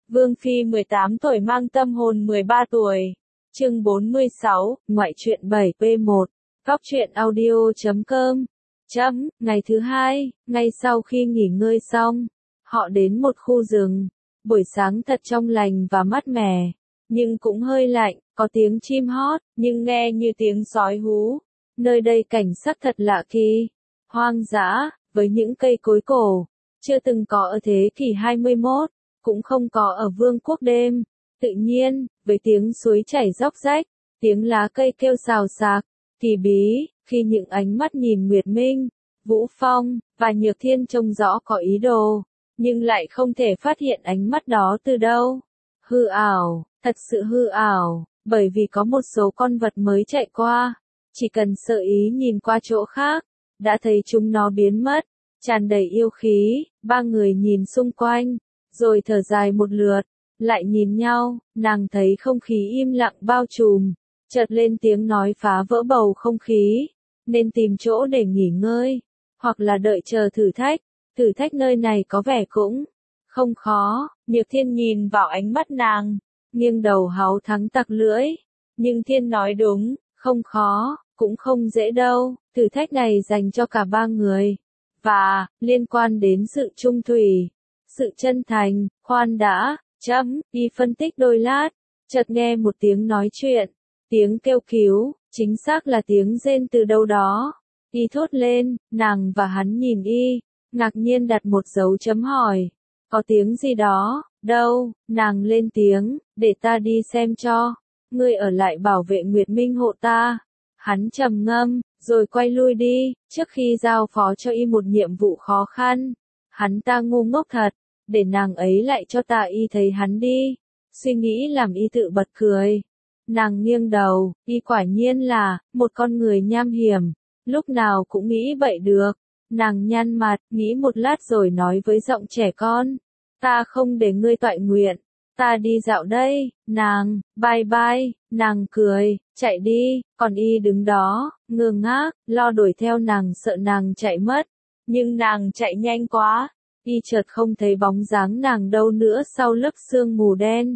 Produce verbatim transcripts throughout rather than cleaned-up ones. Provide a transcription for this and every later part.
Vương Phi mười tám tuổi mang tâm hồn mười ba tuổi. Chương bốn mươi sáu, ngoại truyện bảy p một. Góc truyện audio chấm com. Chấm, ngày thứ hai, ngay sau khi nghỉ ngơi xong, họ đến một khu rừng. Buổi sáng thật trong lành và mát mẻ, nhưng cũng hơi lạnh, có tiếng chim hót, nhưng nghe như tiếng sói hú. Nơi đây cảnh sắc thật lạ kỳ, hoang dã, với những cây cối cổ, chưa từng có ở thế kỷ hai mươi mốt, cũng không có ở vương quốc đêm. Tự nhiên, với tiếng suối chảy róc rách, tiếng lá cây kêu xào xạc, kỳ bí, khi những ánh mắt nhìn Nguyệt Minh, Vũ Phong, và Nhược Thiên trông rõ có ý đồ, nhưng lại không thể phát hiện ánh mắt đó từ đâu. Hư ảo, thật sự hư ảo, bởi vì có một số con vật mới chạy qua, chỉ cần sơ ý nhìn qua chỗ khác, đã thấy chúng nó biến mất, tràn đầy yêu khí. Ba người nhìn xung quanh, rồi thở dài một lượt, lại nhìn nhau. Nàng thấy không khí im lặng bao trùm, chợt lên tiếng nói phá vỡ bầu không khí, nên tìm chỗ để nghỉ ngơi, hoặc là đợi chờ thử thách. Thử thách nơi này có vẻ cũng không khó. Nhược Thiên nhìn vào ánh mắt nàng, nghiêng đầu háu thắng tặc lưỡi. Nhưng Thiên nói đúng, không khó, cũng không dễ đâu. Thử thách này dành cho cả ba người, và liên quan đến sự trung thủy, sự chân thành. Khoan đã, chấm, đi phân tích đôi lát, chợt nghe một tiếng nói chuyện, tiếng kêu cứu, chính xác là tiếng rên từ đâu đó. Y thốt lên, nàng và hắn nhìn y, ngạc nhiên đặt một dấu chấm hỏi. Có tiếng gì đó, đâu? Nàng lên tiếng, để ta đi xem cho. Ngươi ở lại bảo vệ Nguyệt Minh hộ ta. Hắn trầm ngâm, rồi quay lui đi. Trước khi giao phó cho y một nhiệm vụ khó khăn, hắn ta ngu ngốc thật, để nàng ấy lại cho ta. Y thấy hắn đi, suy nghĩ làm y tự bật cười. Nàng nghiêng đầu, y quả nhiên là một con người nham hiểm, lúc nào cũng nghĩ bậy được. Nàng nhăn mặt, nghĩ một lát rồi nói với giọng trẻ con, ta không để ngươi toại nguyện, ta đi dạo đây. Nàng, bye bye. Nàng cười, chạy đi, còn y đứng đó, ngơ ngác, lo đuổi theo nàng, sợ nàng chạy mất. Nhưng nàng chạy nhanh quá, y chợt không thấy bóng dáng nàng đâu nữa sau lớp sương mù đen.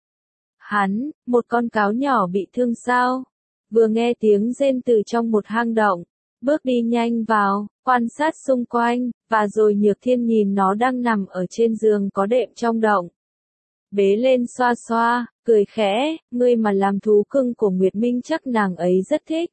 Hắn, một con cáo nhỏ bị thương sao? Vừa nghe tiếng rên từ trong một hang động, bước đi nhanh vào, quan sát xung quanh, và rồi Nhược Thiên nhìn nó đang nằm ở trên giường có đệm trong động. Bế lên xoa xoa, cười khẽ, ngươi mà làm thú cưng của Nguyệt Minh chắc nàng ấy rất thích.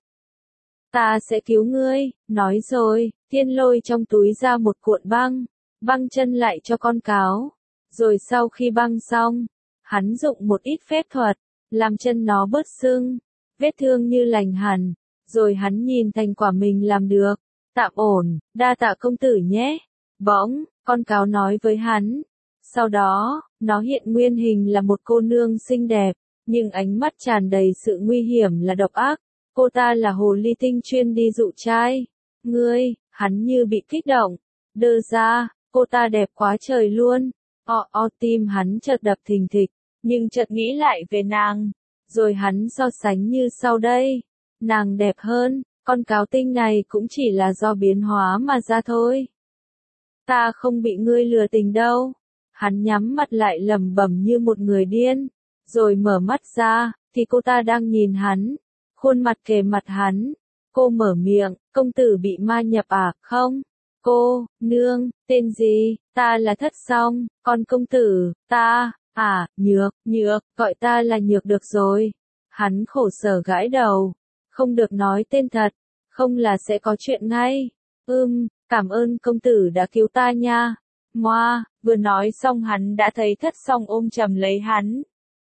Ta sẽ cứu ngươi, nói rồi, Thiên lôi trong túi ra một cuộn băng, băng chân lại cho con cáo. Rồi sau khi băng xong, hắn dụng một ít phép thuật, làm chân nó bớt sưng, vết thương như lành hẳn. Rồi hắn nhìn thành quả mình làm được, tạm ổn, đa tạ công tử nhé. Bỗng, con cáo nói với hắn. Sau đó, nó hiện nguyên hình là một cô nương xinh đẹp, nhưng ánh mắt tràn đầy sự nguy hiểm là độc ác. Cô ta là hồ ly tinh chuyên đi dụ trai. Ngươi, hắn như bị kích động. Đơ ra, cô ta đẹp quá trời luôn. O o tim hắn chợt đập thình thịch, nhưng chợt nghĩ lại về nàng. Rồi hắn so sánh như sau đây. Nàng đẹp hơn, con cáo tinh này cũng chỉ là do biến hóa mà ra thôi. Ta không bị ngươi lừa tình đâu. Hắn nhắm mắt lại lẩm bẩm như một người điên, rồi mở mắt ra, thì cô ta đang nhìn hắn, khuôn mặt kề mặt hắn. Cô mở miệng, công tử bị ma nhập à? Không. Cô, nương, tên gì? Ta là Thất Song. Còn công tử, ta, à, Nhược, Nhược, gọi ta là Nhược được rồi. Hắn khổ sở gãi đầu. Không được nói tên thật, không là sẽ có chuyện ngay. Ưm, cảm ơn công tử đã cứu ta nha. Moa, vừa nói xong hắn đã thấy Thất Song ôm chầm lấy hắn.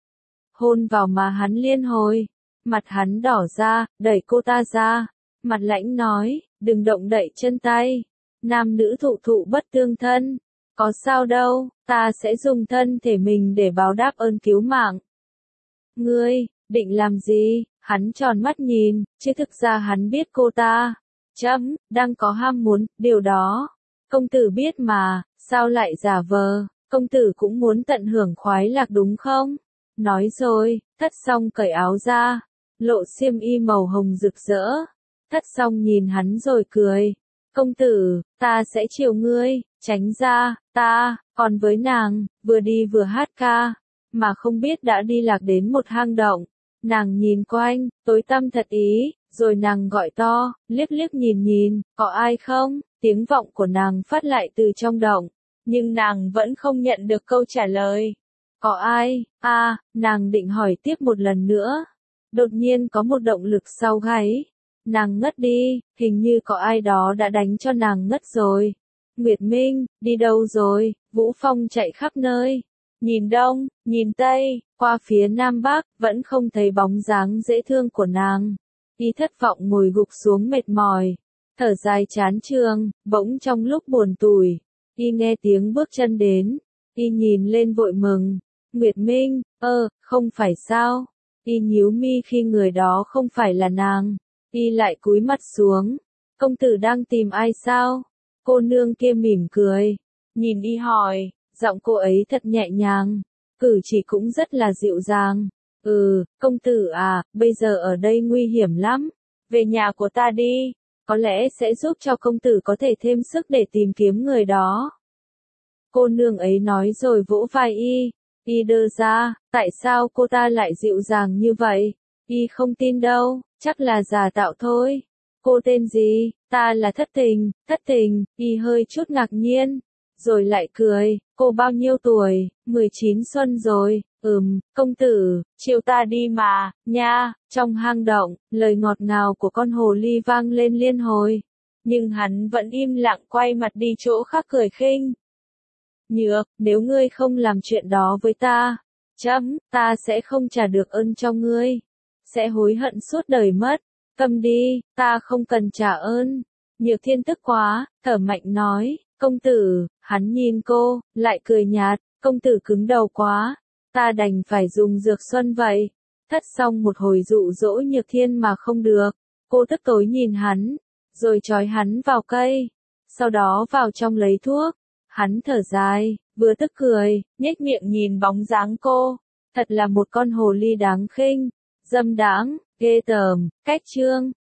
Hôn vào má hắn liên hồi, mặt hắn đỏ ra, đẩy cô ta ra. Mặt lãnh nói, đừng động đậy chân tay. Nam nữ thụ thụ bất tương thân. Có sao đâu, ta sẽ dùng thân thể mình để báo đáp ơn cứu mạng. Ngươi, định làm gì? Hắn tròn mắt nhìn, chứ thực ra hắn biết cô ta, chấm, đang có ham muốn, điều đó. Công tử biết mà, sao lại giả vờ, công tử cũng muốn tận hưởng khoái lạc đúng không? Nói rồi, Thất Song cởi áo ra, lộ xiêm y màu hồng rực rỡ. Thất Song nhìn hắn rồi cười. Công tử, ta sẽ chiều ngươi, tránh ra, ta, Còn với nàng, vừa đi vừa hát ca, mà không biết đã đi lạc đến một hang động. Nàng nhìn quanh, tối tăm thật ý, rồi nàng gọi to, liếc liếc nhìn nhìn, có ai không? Tiếng vọng của nàng phát lại từ trong động, nhưng nàng vẫn không nhận được câu trả lời. Có ai? A, à, nàng định hỏi tiếp một lần nữa. Đột nhiên có một động lực sau gáy. Nàng ngất đi, hình như có ai đó đã đánh cho nàng ngất rồi. Nguyệt Minh, đi đâu rồi? Vũ Phong chạy khắp nơi. Nhìn đông, nhìn tây, qua phía nam bắc, vẫn không thấy bóng dáng dễ thương của nàng. Y thất vọng ngồi gục xuống mệt mỏi, thở dài chán chường, bỗng trong lúc buồn tủi, y nghe tiếng bước chân đến, y nhìn lên vội mừng. Nguyệt Minh, ơ, không phải sao? Y nhíu mi khi người đó không phải là nàng, y lại cúi mặt xuống. Công tử đang tìm ai sao? Cô nương kia mỉm cười, nhìn y hỏi, giọng cô ấy thật nhẹ nhàng, cử chỉ cũng rất là dịu dàng. Ừ, công tử à, bây giờ ở đây nguy hiểm lắm, về nhà của ta đi, có lẽ sẽ giúp cho công tử có thể thêm sức để tìm kiếm người đó. Cô nương ấy nói rồi vỗ vai y, y đơ ra, tại sao cô ta lại dịu dàng như vậy? Y không tin đâu, chắc là giả tạo thôi. Cô tên gì? Ta là Thất Tình. Thất Tình, y hơi chút ngạc nhiên, rồi lại cười, cô bao nhiêu tuổi? mười chín xuân rồi. Ừm, công tử, chiều ta đi mà, nha. Trong hang động, lời ngọt ngào của con hồ ly vang lên liên hồi, nhưng hắn vẫn im lặng quay mặt đi chỗ khác cười khinh. Nhược, nếu ngươi không làm chuyện đó với ta, chấm, ta sẽ không trả được ơn cho ngươi, sẽ hối hận suốt đời mất. Cầm đi, ta không cần trả ơn. Nhược Thiên tức quá, thở mạnh nói, công tử. Hắn nhìn cô, lại cười nhạt, công tử cứng đầu quá, ta đành phải dùng dược xuân vậy. Thất xong một hồi dụ dỗ Nhược Thiên mà không được, cô tức tối nhìn hắn, rồi trói hắn vào cây, sau đó vào trong lấy thuốc. Hắn thở dài, vừa tức cười, nhếch miệng nhìn bóng dáng cô, thật là một con hồ ly đáng khinh, dâm đãng, ghê tởm. Cách chương